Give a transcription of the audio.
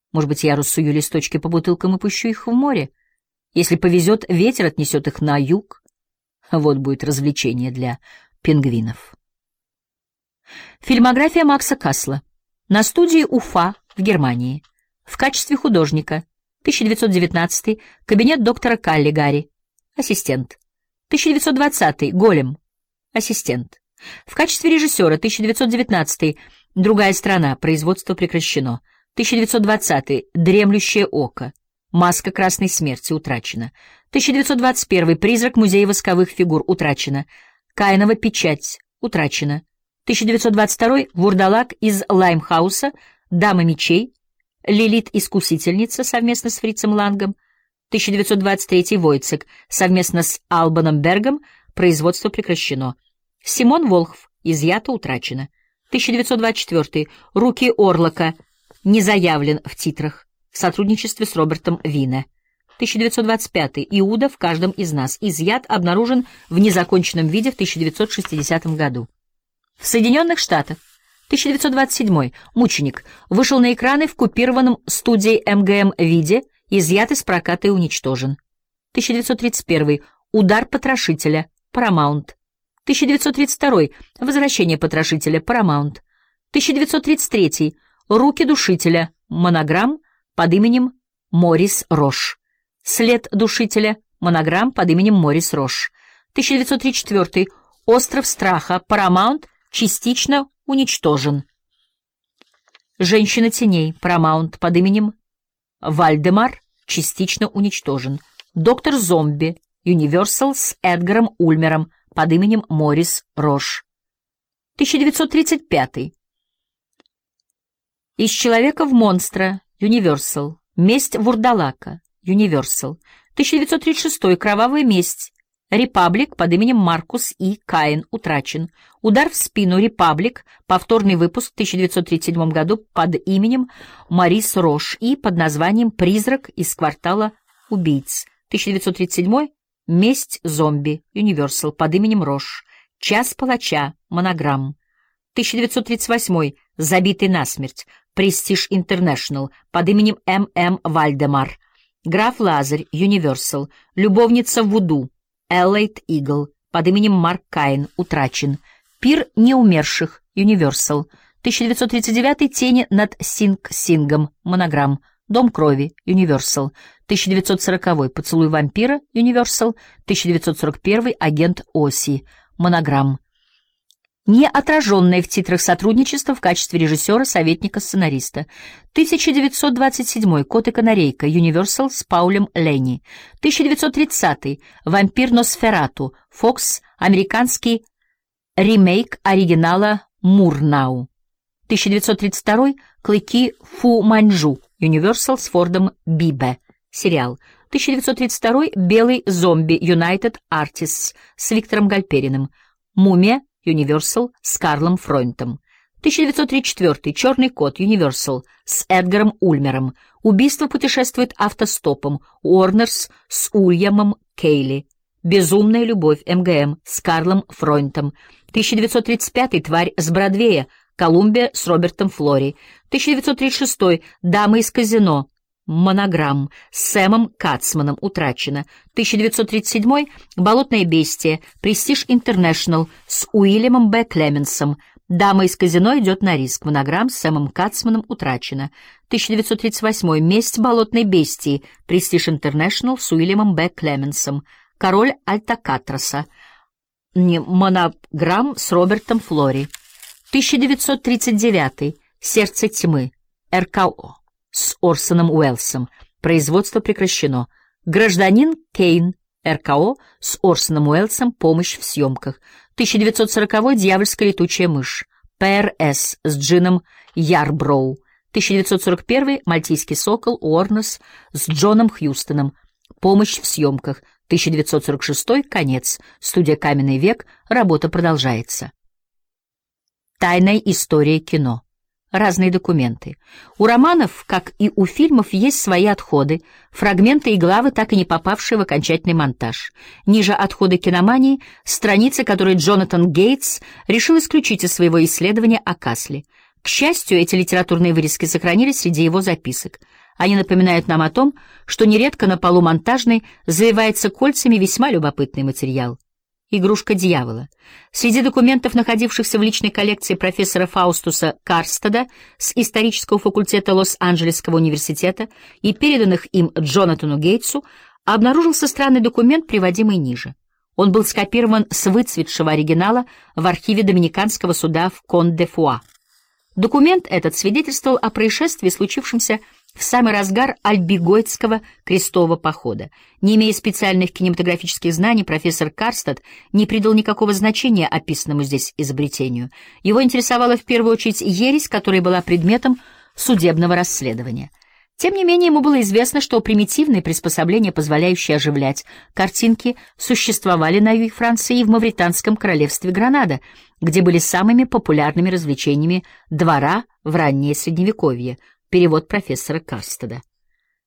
Может быть, я рассую листочки по бутылкам и пущу их в море? Если повезет, ветер отнесет их на юг. Вот будет развлечение для пингвинов. Фильмография Макса Касла. На студии Уфа в Германии. В качестве художника. 1919. Кабинет доктора Каллигари. Ассистент. 1920. Голем. Ассистент. В качестве режиссера. 1919. Другая страна. Производство прекращено. 1920. Дремлющее око. Маска красной смерти. Утрачена. 1921. Призрак музея восковых фигур. Утрачено. Каинова печать. Утрачено. 1922. Вурдалак из Лаймхауса. Дама мечей. Лилит Искусительница совместно с Фрицем Лангом. 1923. Войцек совместно с Албаном Бергом. Производство прекращено. Симон Волхв. Изъято, утрачено. 1924. Руки Орлока. Не заявлен в титрах. В сотрудничестве с Робертом Вине. 1925. Иуда в каждом из нас. Изъят, обнаружен в незаконченном виде в 1960 году. В Соединенных Штатах. 1927. Мученик. Вышел на экраны в купированном студией МГМ виде, изъят из проката и уничтожен. 1931. Удар потрошителя. Paramount. 1932. Возвращение потрошителя. Paramount. 1933. Руки душителя. Монограмм под именем Морис Рош. След душителя. Монограмм под именем Морис Рош. 1934. Остров страха. Paramount. Частично уничтожен. Женщина теней. Paramount под именем Вальдемар. Частично уничтожен. Доктор Зомби. Universal с Эдгаром Ульмером под именем Морис Рош. 1935. Из человека в монстра. Universal. Месть Вурдалака. Universal. 1936. Кровавая месть. Репаблик под именем Маркус И. Каин. Утрачен. Удар в спину. Репаблик. Повторный выпуск в 1937 году под именем Морис Рош и под названием «Призрак из квартала убийц». 1937. Месть зомби. Universal под именем Рош. Час палача. Монограмм. 1938. Забитый насмерть. Престиж Интернешнл под именем М.М. Вальдемар. Граф Лазарь. Universal. Любовница Вуду. Эллайт Игл под именем Марк Каин. Утрачен. Пир неумерших. Universal. 1939. Тени над Синг-Сингом. Монограмм. Дом крови. Universal. 1940. Поцелуй вампира. Universal. 1941. Агент Оси. Монограмм. Не отраженное в титрах сотрудничество в качестве режиссера, советника, сценариста. 1927. Кот и канарейка. Universal с Паулем Ленни. 1930. Вампир Носферату. Fox. Американский ремейк оригинала Мурнау. 1932. Клыки Фу Маньчжу. Universal с Фордом Бибе. Сериал. 1932. Белый зомби. United Artists с Виктором Гальпериным. Мумия. Universal с Карлом Фройнтом. 1934. Черный кот. Universal с Эдгаром Ульмером. Убийство путешествует автостопом. Уорнерс с Уильямом Кейли. Безумная любовь. МГМ с Карлом Фройнтом. 1935. Тварь с Бродвея. Колумбия с Робертом Флори. 1936. Дама из казино. Монограмм с Сэмом Кацманом. Утрачено. 1937. Болотное бестие. Престиж Интернешнл с Уильямом Б. Клеменсом. Дама из казино идет на риск. Монограмм с Сэмом Кацманом. Утрачено. 1938. Месть болотной бестии. Престиж Интернешнл с Уильямом Б. Клеменсом. Король Альтакатроса. Монограмм с Робертом Флори. 1939. Сердце тьмы. РКО. С Орсоном Уэллсом. Производство прекращено. Гражданин Кейн. РКО. С Орсоном Уэллсом. Помощь в съемках. 1940. Дьявольская летучая мышь. ПРС с Джином Ярброу. 1941. Мальтийский сокол. Уорнерс с Джоном Хьюстоном. Помощь в съемках. 1946. Конец. Студия «Каменный век». Работа продолжается. Тайная история кино. Разные документы. У романов, как и у фильмов, есть свои отходы, фрагменты и главы, так и не попавшие в окончательный монтаж. Ниже отходы киномании, страницы, которые Джонатан Гейтс решил исключить из своего исследования о Касле. К счастью, эти литературные вырезки сохранились среди его записок. Они напоминают нам о том, что нередко на полу монтажной завивается кольцами весьма любопытный материал. Игрушка дьявола. Среди документов, находившихся в личной коллекции профессора Фаустуса Карстеда с исторического факультета Лос-Анджелесского университета и переданных им Джонатану Гейтсу, обнаружился странный документ, приводимый ниже. Он был скопирован с выцветшего оригинала в архиве Доминиканского суда в Кон-де-Фуа. Документ этот свидетельствовал о происшествии, случившемся в самый разгар Альбигойтского крестового похода. Не имея специальных кинематографических знаний, профессор Карстед не придал никакого значения описанному здесь изобретению. Его интересовала в первую очередь ересь, которая была предметом судебного расследования. Тем не менее, ему было известно, что примитивные приспособления, позволяющие оживлять картинки, существовали на юге Франции и в Мавританском королевстве Гранада, где были самыми популярными развлечениями двора в раннее Средневековье. Перевод профессора Карстеда.